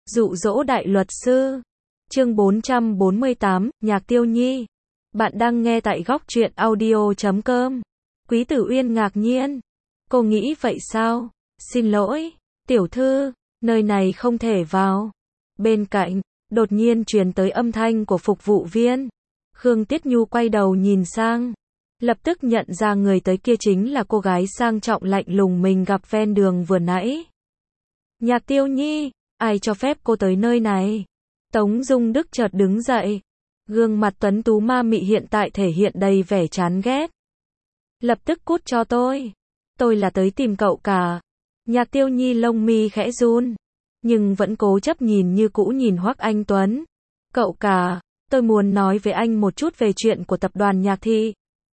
Dụ dỗ đại luật sư. Chương 448, Nhạc Tiêu Nhi. Bạn đang nghe tại góc truyện audio.com. Quý Tử Uyên ngạc nhiên. Cô nghĩ vậy sao? Xin lỗi, tiểu thư, nơi này không thể vào. Bên cạnh, đột nhiên truyền tới âm thanh của phục vụ viên. Khương Tiết Nhu quay đầu nhìn sang. Lập tức nhận ra người tới kia chính là cô gái sang trọng lạnh lùng mình gặp ven đường vừa nãy. Nhạc Tiêu Nhi, ai cho phép cô tới nơi này? Tống Dung Đức chợt đứng dậy. Gương mặt tuấn tú ma mị hiện tại thể hiện đầy vẻ chán ghét. Lập tức cút cho tôi. Tôi là tới tìm cậu cả. Nhạc Tiêu Nhi lông mi khẽ run. Nhưng vẫn cố chấp nhìn như cũ nhìn Hoắc Anh Tuấn. Cậu cả, tôi muốn nói với anh một chút về chuyện của tập đoàn Nhạc Thị.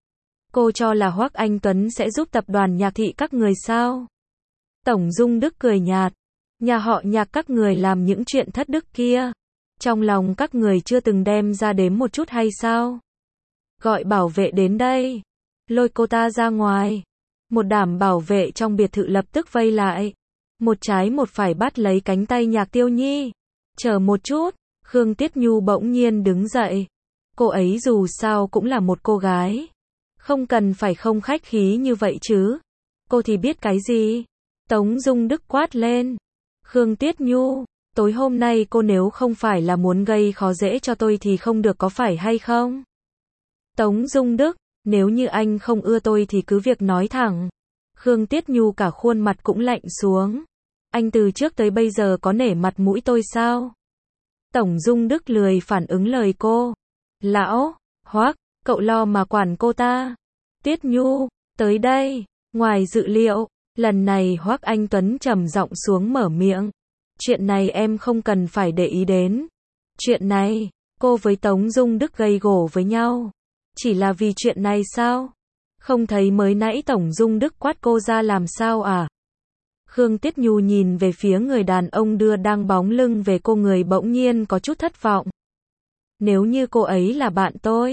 Cô cho là Hoắc Anh Tuấn sẽ giúp tập đoàn Nhạc Thị các người sao? Tổng Dung Đức cười nhạt. Nhà họ Nhạc các người làm những chuyện thất đức kia. Trong lòng các người chưa từng đem ra đếm một chút hay sao? Gọi bảo vệ đến đây. Lôi cô ta ra ngoài. Một đám bảo vệ trong biệt thự lập tức vây lại. Một trái một phải bắt lấy cánh tay Nhạc Tiêu Nhi. Chờ một chút, Khương Tiết Nhu bỗng nhiên đứng dậy. Cô ấy dù sao cũng là một cô gái. Không cần phải không khách khí như vậy chứ. Cô thì biết cái gì? Tống Dung Đức quát lên. Khương Tiết Nhu, tối hôm nay cô nếu không phải là muốn gây khó dễ cho tôi thì không được có phải hay không? Tống Dung Đức, nếu như anh không ưa tôi thì cứ việc nói thẳng. Khương Tiết Nhu cả khuôn mặt cũng lạnh xuống. Anh từ trước tới bây giờ có nể mặt mũi tôi sao? Tổng Dung Đức lười phản ứng lời cô. Lão, Hoắc, cậu lo mà quản cô ta. Tiết Nhu, tới đây. Ngoài dự liệu, lần này Hoắc Anh Tuấn trầm giọng xuống mở miệng. Chuyện này em không cần phải để ý đến. Chuyện này, cô với Tống Dung Đức gây gổ với nhau. Chỉ là vì chuyện này sao? Không thấy mới nãy Tổng Dung Đức quát cô ra làm sao à? Khương Tiết Nhu nhìn về phía người đàn ông đưa đang bóng lưng về cô, người bỗng nhiên có chút thất vọng. Nếu như cô ấy là bạn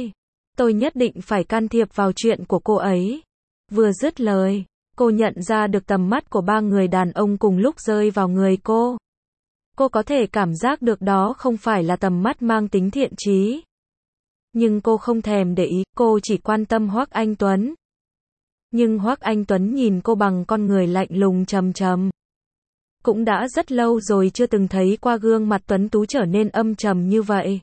tôi nhất định phải can thiệp vào chuyện của cô ấy. Vừa dứt lời, cô nhận ra được tầm mắt của ba người đàn ông cùng lúc rơi vào người cô. Cô có thể cảm giác được đó không phải là tầm mắt mang tính thiện chí. Nhưng cô không thèm để ý, cô chỉ quan tâm Hoắc Anh Tuấn. Nhưng Hoắc Anh Tuấn nhìn cô bằng con người lạnh lùng trầm trầm. Cũng đã rất lâu rồi chưa từng thấy qua gương mặt tuấn tú trở nên âm trầm như vậy.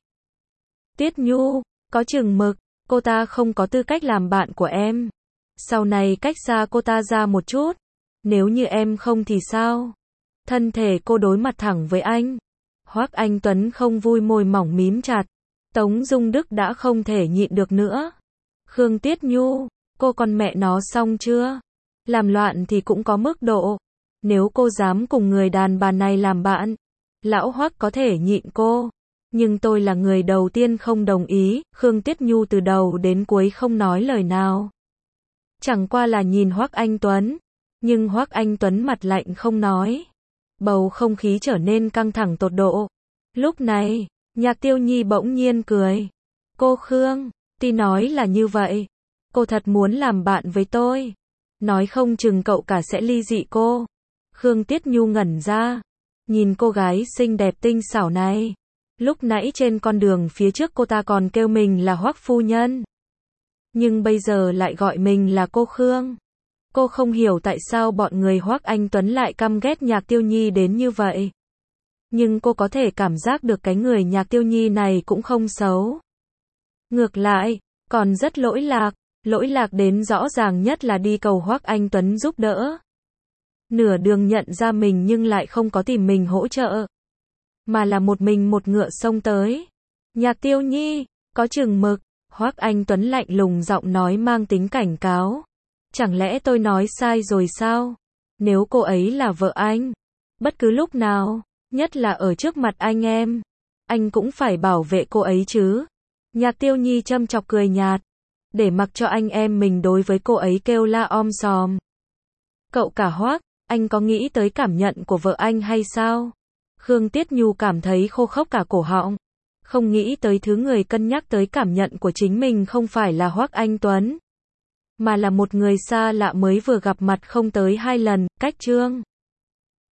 Tiết Nhu, có chừng mực, cô ta không có tư cách làm bạn của em. Sau này cách xa cô ta ra một chút. Nếu như em không thì sao? Thân thể cô đối mặt thẳng với anh. Hoắc Anh Tuấn không vui, môi mỏng mím chặt. Tống Dung Đức đã không thể nhịn được nữa. Khương Tiết Nhu, cô con mẹ nó xong chưa? Làm loạn thì cũng có mức độ. Nếu cô dám cùng người đàn bà này làm bạn, lão Hoắc có thể nhịn cô. Nhưng tôi là người đầu tiên không đồng ý. Khương Tiết Nhu từ đầu đến cuối không nói lời nào. Chẳng qua là nhìn Hoắc Anh Tuấn. Nhưng Hoắc Anh Tuấn mặt lạnh không nói. Bầu không khí trở nên căng thẳng tột độ. Lúc này, Nhạc Tiêu Nhi bỗng nhiên cười. Cô Khương, tuy nói là như vậy, cô thật muốn làm bạn với tôi. Nói không chừng cậu cả sẽ ly dị cô. Khương Tiết Nhu ngẩn ra. Nhìn cô gái xinh đẹp tinh xảo này. Lúc nãy trên con đường phía trước cô ta còn kêu mình là Hoắc phu nhân. Nhưng bây giờ lại gọi mình là cô Khương. Cô không hiểu tại sao bọn người Hoắc Anh Tuấn lại căm ghét Nhạc Tiêu Nhi đến như vậy. Nhưng cô có thể cảm giác được cái người Nhạc Tiêu Nhi này cũng không xấu. Ngược lại, còn rất lỗi lạc đến rõ ràng nhất là đi cầu Hoắc Anh Tuấn giúp đỡ. Nửa đường nhận ra mình nhưng lại không có tìm mình hỗ trợ. Mà là một mình một ngựa xông tới. Nhạc Tiêu Nhi, có chừng mực. Hoắc Anh Tuấn lạnh lùng giọng nói mang tính cảnh cáo. Chẳng lẽ tôi nói sai rồi sao? Nếu cô ấy là vợ anh, bất cứ lúc nào, nhất là ở trước mặt anh cũng phải bảo vệ cô ấy chứ. Nhạc Tiêu Nhi châm chọc cười nhạt. Để mặc cho anh em mình đối với cô ấy kêu la om sòm. Cậu cả Hoắc, anh có nghĩ tới cảm nhận của vợ anh hay sao? Khương Tiết Nhu cảm thấy khô khốc cả cổ họng. Không nghĩ tới thứ người cân nhắc tới cảm nhận của chính mình không phải là Hoắc Anh Tuấn. Mà là một người xa lạ mới vừa gặp mặt không tới 2 lần, cách chương.